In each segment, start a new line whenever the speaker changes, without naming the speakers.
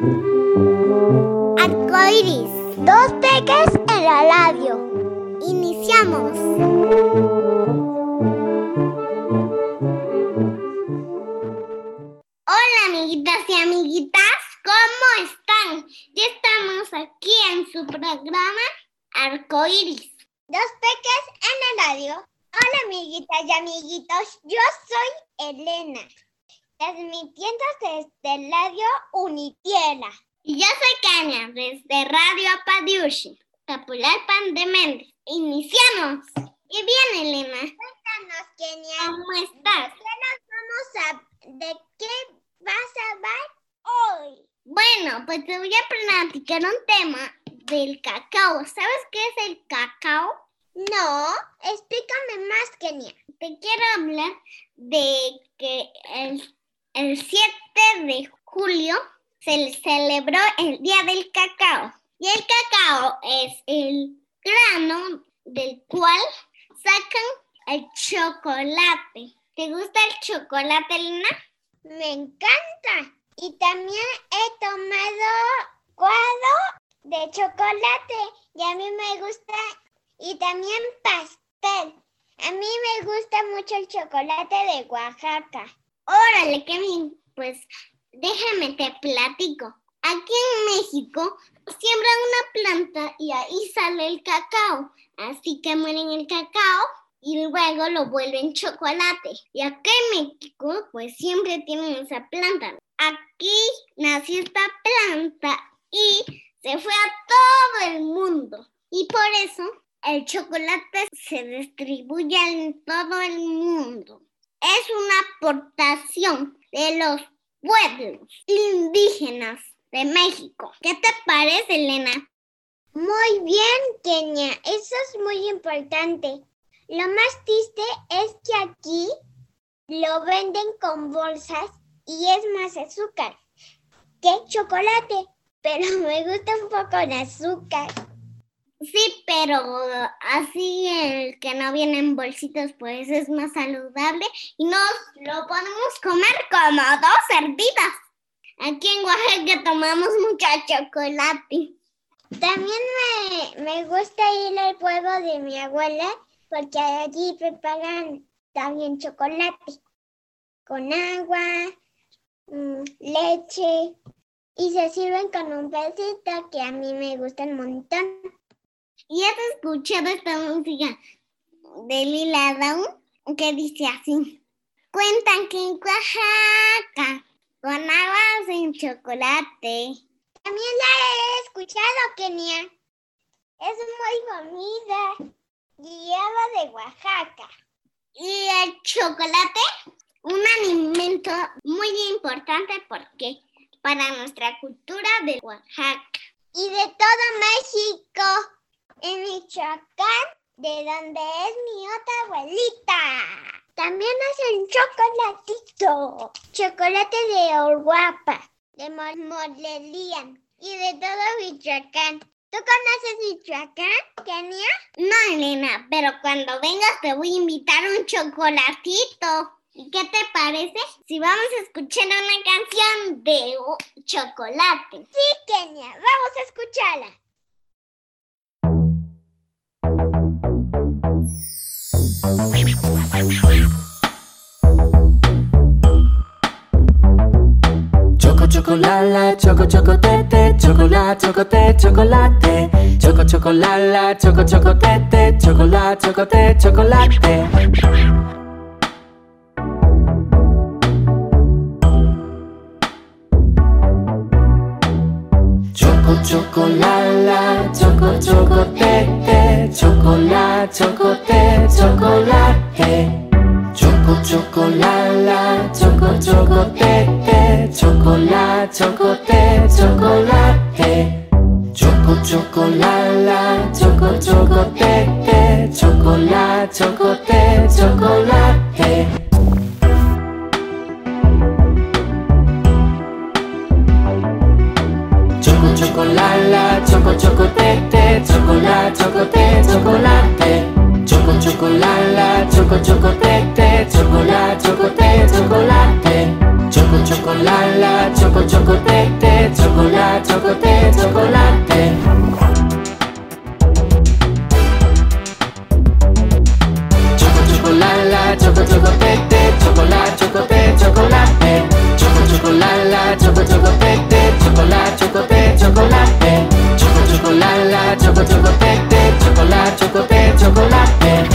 Arcoiris, dos peques en la radio. Iniciamos. Hola amiguitas y amiguitas, ¿cómo están? Ya estamos aquí en su programa Arcoiris, dos peques en la radio. Hola amiguitas y amiguitos, yo soy Elena, transmitiendo desde Radio Unitierra. Y yo soy Kania, desde Radio Apadiushi, Capulalpan de Méndez. Iniciamos. Y bien, Elena. Cuéntanos, Kenia. ¿Cómo estás? ¿De qué vas a hablar hoy? Bueno, pues te voy a platicar un tema del cacao. ¿Sabes qué es el cacao? No, explícame más, Kenia. Te quiero hablar de que el 7 de julio se celebró el Día del Cacao. Y el cacao es el grano del cual sacan el chocolate. ¿Te gusta el chocolate, Elena? Me encanta. Y también he tomado cuadro de chocolate. Y a mí me gusta. Y también pastel. A mí me gusta mucho el chocolate de Oaxaca. Órale, qué bien. Pues déjame te platico. Aquí en México siembran una planta y ahí sale el cacao. Así que muelen el cacao y luego lo vuelven chocolate. Y aquí en México pues siempre tienen esa planta. Aquí nació esta planta y se fue a todo el mundo. Y por eso el chocolate se distribuye en todo el mundo. Es una aportación de los pueblos indígenas de México. ¿Qué te parece, Elena? Muy bien, Kenia. Eso es muy importante. Lo más triste es que aquí lo venden con bolsas y es más azúcar que chocolate. Pero me gusta un poco el azúcar. Sí, pero así el que no viene en bolsitas pues es más saludable y nos lo podemos comer como dos cerditas. Aquí en Oaxaca tomamos mucho chocolate. También me gusta ir al pueblo de mi abuela porque allí preparan también chocolate con agua, leche y se sirven con un pedacito que a mí me gusta un montón. ¿Y has escuchado esta música de Lila Downs que dice así? Cuentan que en Oaxaca con agua sin chocolate. También la he escuchado, Kenia. Es muy bonita. Y habla de Oaxaca. Y el chocolate, un alimento muy importante porque para nuestra cultura de Oaxaca. Y de todo México. En Michoacán, de donde es mi otra abuelita. También hacen chocolatito. Chocolate de Oruapa, de Morelia y de todo Michoacán. ¿Tú conoces Michoacán, Kenia? No, Elena, pero cuando vengas te voy a invitar un chocolatito. ¿Y qué te parece si vamos a escuchar una canción de chocolate? Sí, Kenia, vamos a escucharla.
Chocolala, chocotete, chocolate, chocolate. Chocolala, chocotete, chocolate. Chocolala, chocotete, chocolate. Chocolala, chocotete, chocolate. Chocolala, chocotete, chocolate. Chocolala, chocotete, chocolate. Chocolala, chocotete, chocolate. Chocolala, chocotete, chocolate. chocolate, chocolate, chocolate. Chocolala, chocotete, chocolate, chocolate, chocolate. Chocolala, chocotete, chocolate, chocolate, chocolate. Chocolala, chocotete, chocolate, chocolate, chocolate.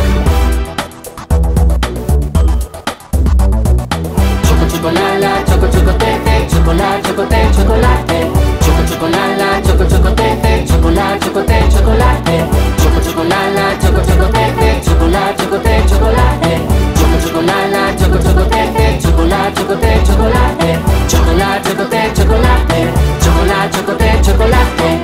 Chocolala, chocotete, chocolate, chocolate, chocolate. Chocolala, chocotete, chocolate, chocolate, chocolate. Chocolala, chocotete, chocolate, chocolate, chocolate. Chocolala, chocotete, chocolate, chocolate, chocolate. Chocolate, chocolate, chocolate. Chocolate, chocolate, chocolate.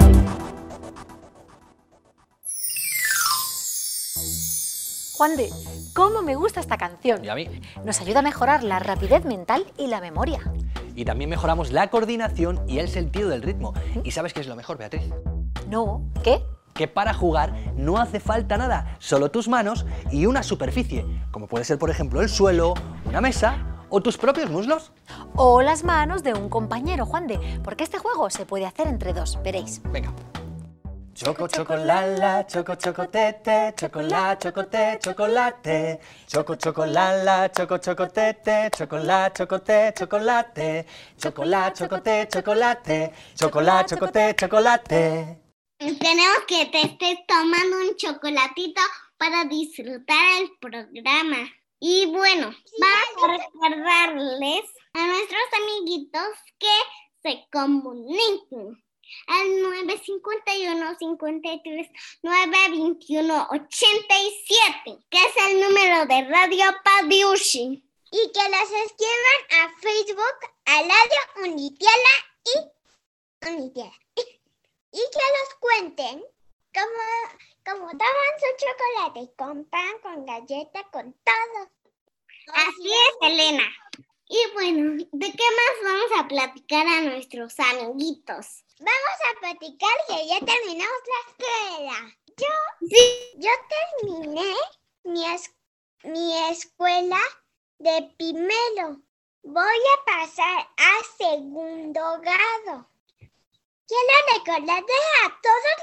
Juan de, ¿cómo me gusta esta canción?
Y a mí.
Nos ayuda a mejorar la rapidez mental y la memoria.
Y también mejoramos la coordinación y el sentido del ritmo. ¿Y sabes qué es lo mejor, Beatriz?
No, ¿qué?
Que para jugar no hace falta nada, solo tus manos y una superficie, como puede ser por ejemplo el suelo, una mesa o tus propios muslos.
O las manos de un compañero, Juan de, porque este juego se puede hacer entre dos, veréis.
Venga. Choco, chocolala, choco, chocotete, chocolate, chocote, chocolate. Choco, chocolala, choco, chocotete, chocolate, chocote, chocolate. Chocolate, chocote, chocolate. Chocolate, chocote, chocolate.
Tenemos que te estés tomando un chocolatito para disfrutar el programa. Y bueno, vamos a recordarles a nuestros amiguitos que se comuniquen al 951 53 921 87, que es el número de Radio Padiushi. Y que las escriban a Facebook, a Radio Unitiela y Unitiela. Y que los cuenten como toman su chocolate, con pan, con galleta, con todo. Así es, Elena. Y bueno, ¿de qué más vamos a platicar a nuestros amiguitos? Vamos a platicar que ya terminamos la escuela. Yo terminé mi escuela de primero. Voy a pasar a segundo grado. Quiero recordarles a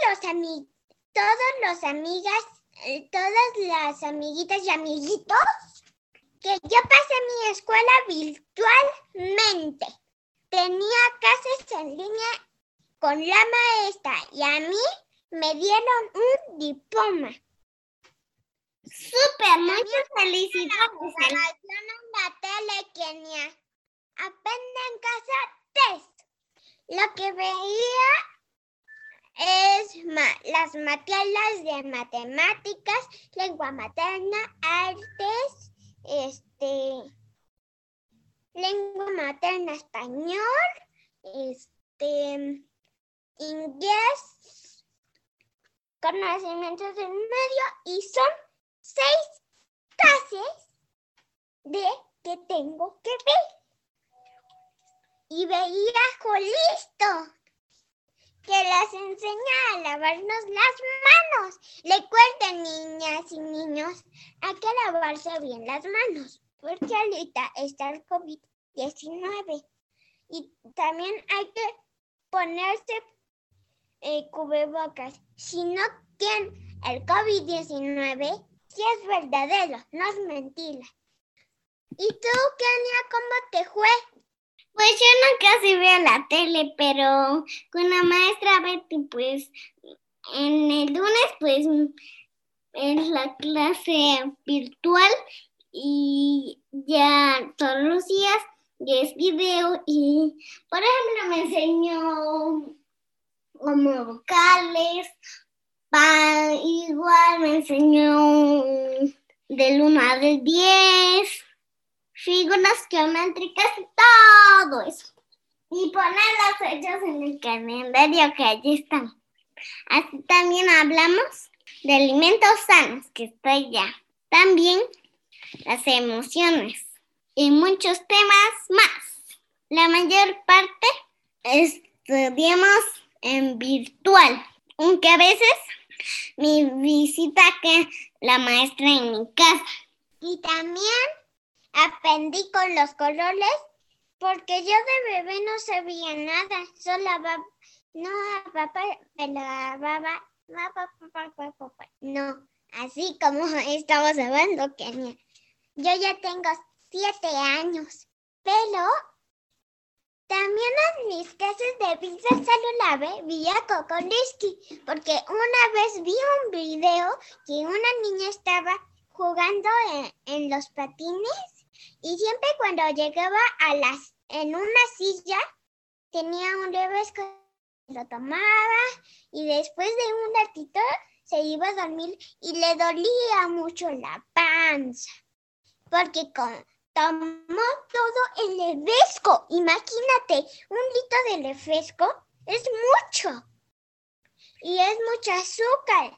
todas las amiguitas y amiguitos que yo pasé mi escuela virtualmente. Tenía clases en línea con la maestra y a mí me dieron un diploma. ¡Súper! Muchas felicidades. En la tele, Kenia. Aprende en casa test. Lo que veía es las materias de matemáticas, lengua materna, artes, lengua materna español, inglés, conocimientos del medio, y son 6 clases de que tengo que ver. Y veía Jolisto, que las enseña a lavarnos las manos. Recuerden, niñas y niños, hay que lavarse bien las manos, porque ahorita está el COVID-19. Y también hay que ponerse cubrebocas. Si no tienen el COVID-19, sí es verdadero, no es mentira. ¿Y tú, Kenia, cómo te fue? Pues yo no casi veo la tele, pero con la maestra Betty, pues, en el lunes, pues, es la clase virtual y ya todos los días ya es video y, por ejemplo, me enseñó como vocales, igual me enseñó del 1 al 10, figuras geométricas y todo eso. Y poner las fechas en el calendario que allí están. Así también hablamos de alimentos sanos, que está ya. También las emociones y muchos temas más. La mayor parte estudiamos en virtual, aunque a veces me visita que la maestra en mi casa. Y también aprendí con los colores porque yo de bebé no sabía nada, No, papá, pero papá, no, así como estamos hablando, Kenia. Yo ya tengo 7 años, pero también en mis clases de vida saludable vi a Cocolisky, porque una vez vi un video que una niña estaba jugando en los patines y siempre cuando llegaba en una silla tenía un refresco, lo tomaba y después de un ratito se iba a dormir y le dolía mucho la panza porque tomó todo el refresco. Imagínate, 1 litro de refresco es mucho y es mucho azúcar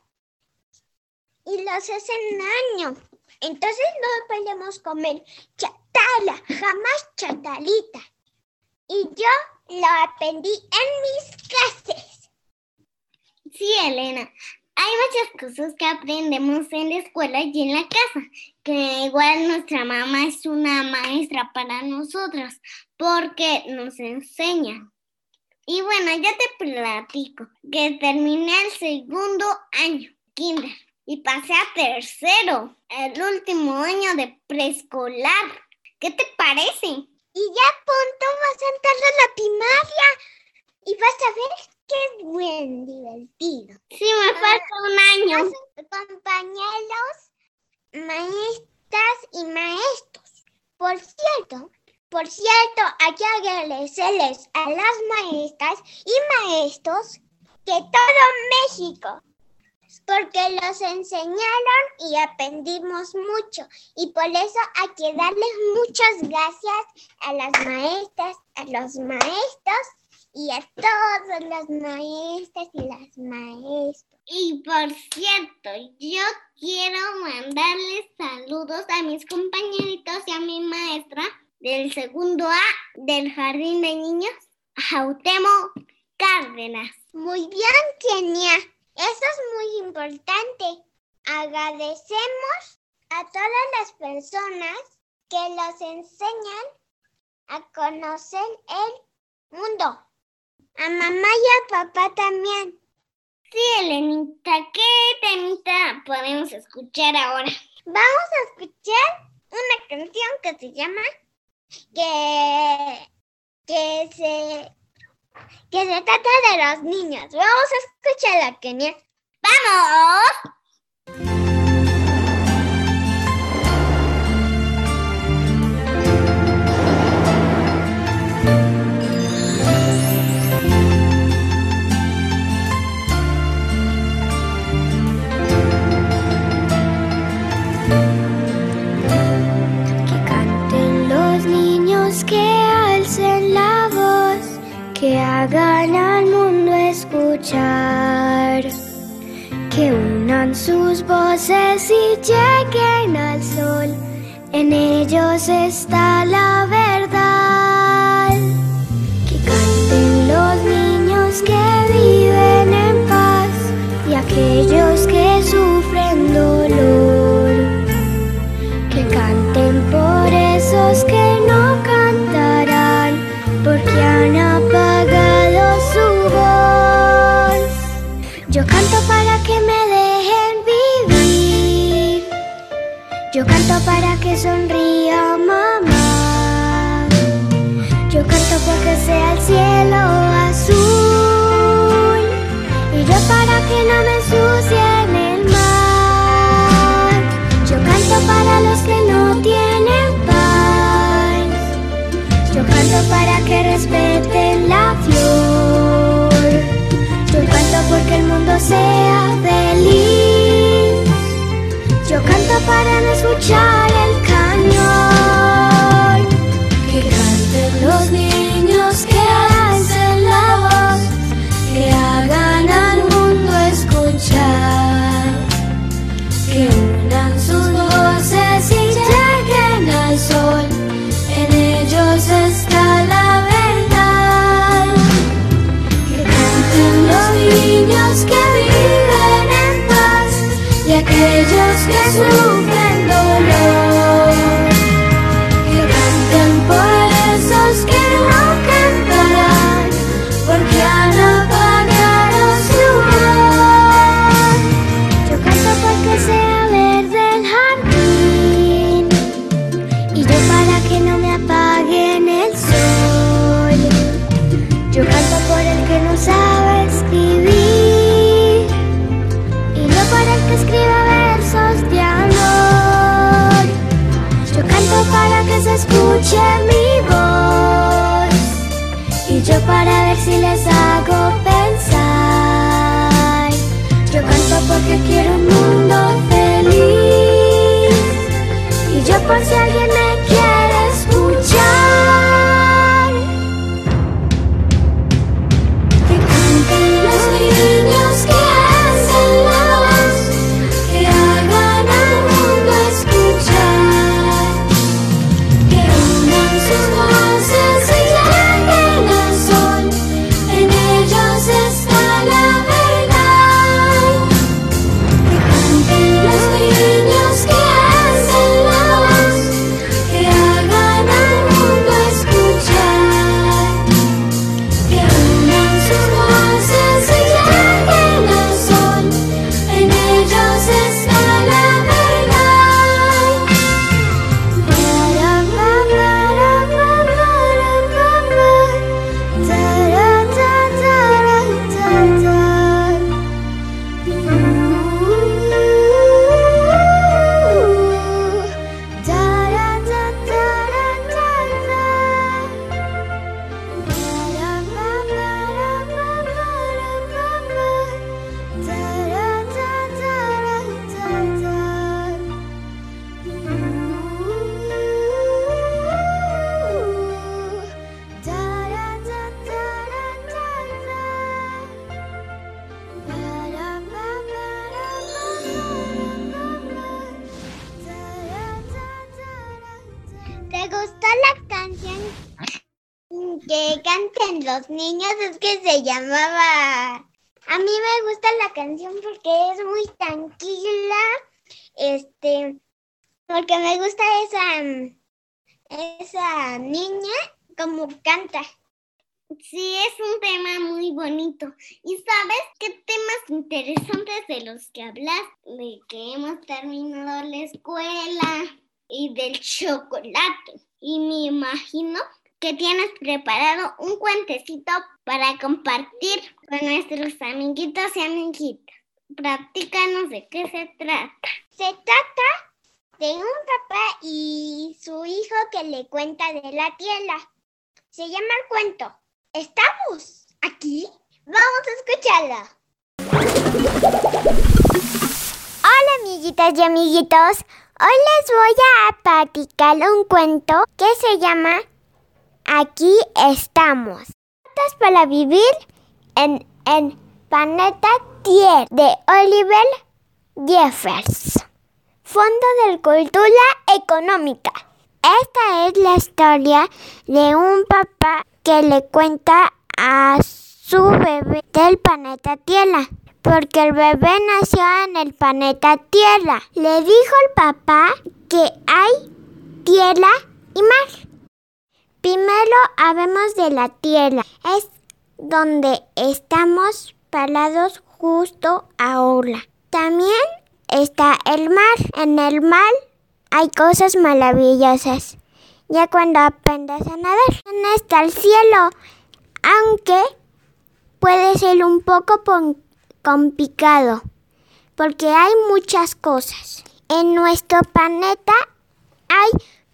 y los hacen daño. Entonces no podemos comer chatarra, jamás chatarrita. Y yo lo aprendí en mis clases. Sí, Elena. Hay muchas cosas que aprendemos en la escuela y en la casa, que igual nuestra mamá es una maestra para nosotras, porque nos enseña. Y bueno, ya te platico que terminé el 2º año, kinder, y pasé a 3º, el último año de preescolar. ¿Qué te parece? Y ya pronto vas a entrar a la primaria y vas a ver que es bien divertido. Sí, me falta un año. Compañeros, maestras y maestros. Por cierto, hay que agradecerles a las maestras y maestros de todo México, porque los enseñaron y aprendimos mucho. Y por eso hay que darles muchas gracias a las maestras, a los maestros y a todas las maestras y las maestros. Y por cierto, yo quiero mandarles saludos a mis compañeritos y a mi maestra del 2º A del Jardín de Niños, Jautemo Cárdenas. Muy bien, Kenia. Eso es muy importante. Agradecemos a todas las personas que los enseñan a conocer el mundo. A mamá y a papá también. Sí, Elenita, ¿qué temita podemos escuchar ahora? Vamos a escuchar una canción que se llama que se trata de los niños. Vamos a escucharla, Kenia. ¡Vamos!
Que canten los niños, que alcen la voz, que hagan al mundo escuchar, que unan sus voces y lleguen al sol, en ellos está la verdad. Que canten los niños que viven en paz y aquellos que sufren dolor, que canten por esos que no cantarán porque han apagado su voz. Yo canto para que me dejen vivir, yo canto para que sonría mamá, yo canto porque sea el cielo azul y yo para que no me ensucien el mar. Yo canto para los que no tienen paz, yo canto para que respeten la flor, yo canto porque el mundo sea feliz, yo canto para no escuchar el cañón. Que canten los niños, que alcen la voz, que hagan al mundo escuchar, que unan sus voces y lleguen al sol, en ellos está la verdad. Que canten los niños que viven en paz y aquellos que sufren dolor, a ver si les hago pensar. Yo canto porque quiero un mundo feliz, y yo por si alguien me quiere escuchar. Que canten los niños, que hacen la voz, que hagan al mundo escuchar, que unan sus voces y lleguen al sol, en ellos está la verdad. Que canten los niños, que hacen la voz, que hagan al mundo escuchar, que unan sus voces y lleguen al sol, en ellos está la verdad.
¿Te gustó la canción que cantan los niños? Es que se llamaba... A mí me gusta la canción porque es muy tranquila, porque me gusta esa niña como canta. Sí, es un tema muy bonito. ¿Y sabes qué temas interesantes de los que hablas? De que hemos terminado la escuela y del chocolate. Y me imagino que tienes preparado un cuentecito para compartir con nuestros amiguitos y amiguitas. Platícanos de qué se trata. Se trata de un papá y su hijo que le cuenta de la tierra. Se llama el cuento. ¿Estamos aquí? Vamos a escucharla. Hola amiguitas y amiguitos. Hoy les voy a platicar un cuento que se llama Aquí estamos. Cartas para vivir en el planeta Tierra, de Oliver Jeffers. Fondo de Cultura Económica. Esta es la historia de un papá que le cuenta a su bebé del planeta Tierra, porque el bebé nació en el planeta Tierra. Le dijo el papá que hay tierra y mar. Primero hablemos de la tierra. Es donde estamos parados justo ahora. También está el mar. En el mar hay cosas maravillosas. Ya cuando aprendas a nadar. También está el cielo, aunque puede ser un poco complicado, porque hay muchas cosas. En nuestro planeta hay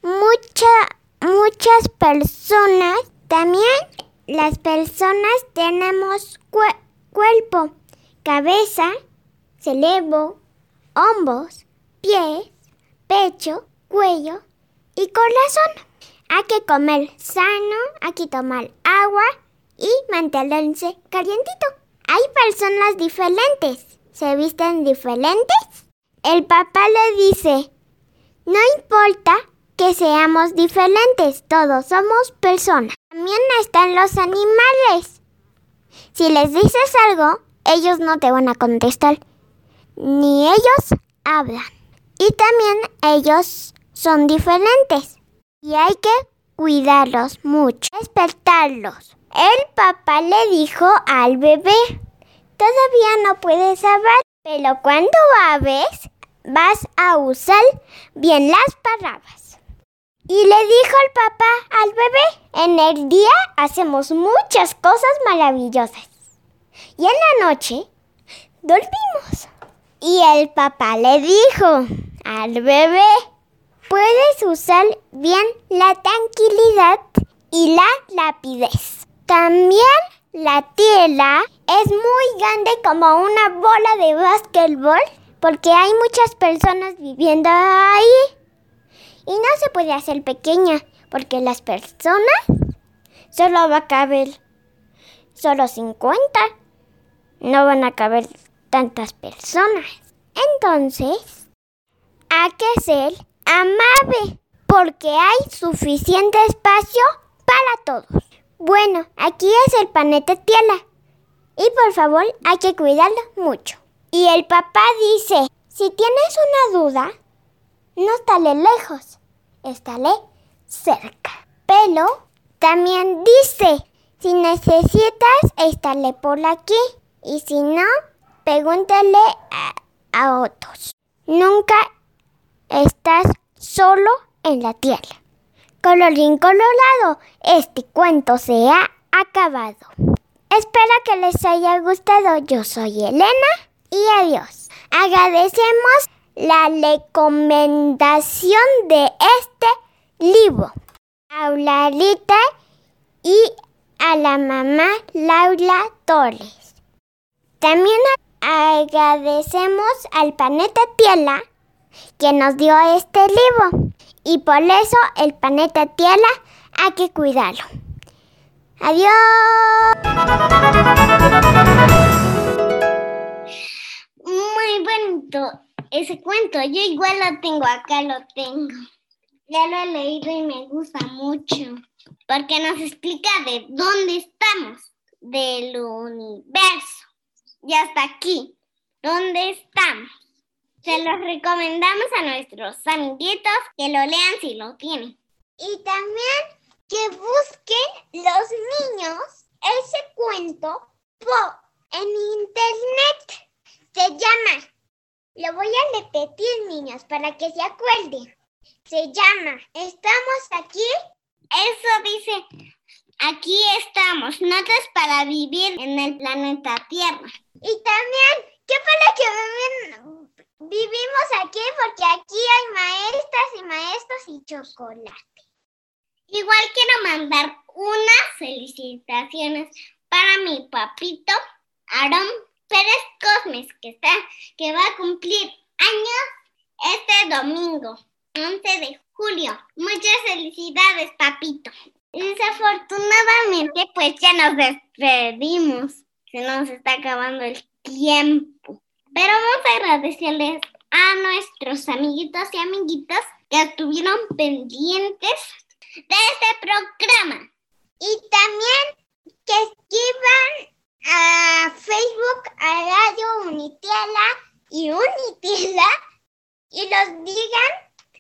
muchas personas. También las personas tenemos cuerpo, cabeza, cerebro, hombros, pies, pecho, cuello y corazón. Hay que comer sano, hay que tomar agua y mantenerse calientito. Hay personas diferentes. ¿Se visten diferentes? El papá le dice, no importa que seamos diferentes, todos somos personas. También están los animales. Si les dices algo, ellos no te van a contestar, ni ellos hablan. Y también ellos son diferentes y hay que cuidarlos mucho, respetarlos. El papá le dijo al bebé, todavía no puedes hablar, pero cuando hables, vas a usar bien las palabras. Y le dijo el papá al bebé, en el día hacemos muchas cosas maravillosas. Y en la noche, dormimos. Y el papá le dijo al bebé, puedes usar bien la tranquilidad y la rapidez. También
La tela es muy grande como una bola de básquetbol porque hay muchas personas viviendo ahí. Y no se puede hacer pequeña porque las personas solo va a caber solo 50. No van a caber tantas personas. Entonces, hay que ser amable porque hay suficiente espacio para todos. Bueno, aquí es el planeta Tierra y por favor hay que cuidarlo mucho. Y el papá dice, si tienes una duda, no estaré lejos, estaré cerca. Pero también dice, si necesitas, estaré por aquí. Y si no, pregúntale a otros. Nunca estás solo en la tierra. Colorín colorado, este cuento se ha acabado. Espero que les haya gustado. Yo soy Elena y adiós. Agradecemos la recomendación de este libro a Larita y a la mamá Laura Torres. También agradecemos al planeta Tierra que nos dio este libro y por eso el planeta Tierra hay que cuidarlo. ¡Adiós!
Muy bonito ese cuento. Yo igual lo tengo, acá lo tengo. Ya lo he leído y me gusta mucho porque nos explica de dónde estamos, del universo. Y hasta aquí, ¿dónde estamos? Se los recomendamos a nuestros amiguitos que lo lean si lo tienen.
Y también que busquen los niños ese cuento en internet. Se llama, lo voy a repetir, niños, para que se acuerden. Se llama, ¿estamos aquí?
Eso dice, aquí estamos, notas para vivir en el planeta Tierra.
Y también, ¿qué para que vivimos aquí? Porque aquí hay maestras y maestros y chocolate.
Igual quiero mandar unas felicitaciones para mi papito, Aarón Pérez Cosmes, que va a cumplir años este domingo, 11 de julio. Muchas felicidades, papito. Desafortunadamente, pues ya nos despedimos. Se nos está acabando el tiempo. Pero vamos a agradecerles a nuestros amiguitos y amiguitas que estuvieron pendientes de este programa.
Y también que escriban a Facebook, a Radio Unitierra y Unitierra y los digan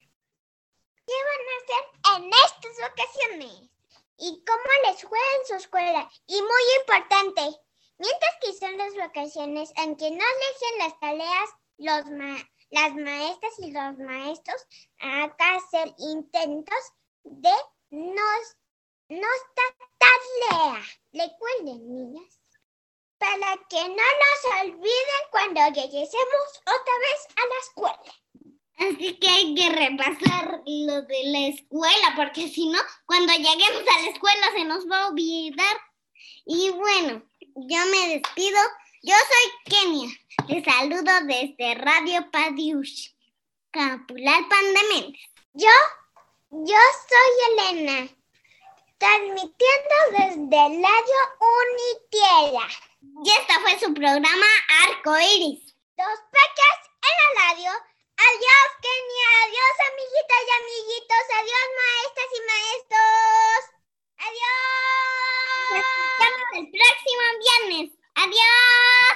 qué van a hacer en estas ocasiones y cómo les fue en su escuela. Y muy importante, mientras que son las vacaciones, aunque no dejen las tareas, las maestras y los maestros acá hacer intentos de no estar tarea. Recuerden, niñas, para que no nos olviden cuando regresemos otra vez a la escuela.
Así que hay que repasar lo de la escuela, porque si no, cuando lleguemos a la escuela se nos va a olvidar. Y bueno, yo me despido. Yo soy Kenia. Les saludo desde Radio Padiushi, Capulalpan de Méndez.
Yo soy Elena, transmitiendo desde Radio Unitierra.
Y esta fue su programa Arcoiris.
Dos pecas en la radio. Adiós, Kenia. Adiós, amiguitas y amiguitos. Adiós, maestras y maestros. Adiós.
Nos escuchamos el próximo viernes. Adiós,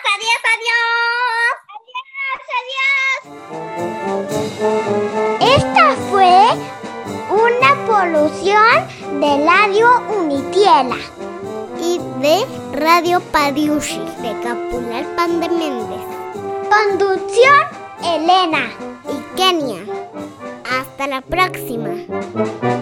adiós, adiós.
Adiós, adiós. Esta fue una producción de Radio Unitierra
y de Radio Padiushi de Capulalpan de Méndez.
Conducción Elena
y Kenia. Hasta la próxima.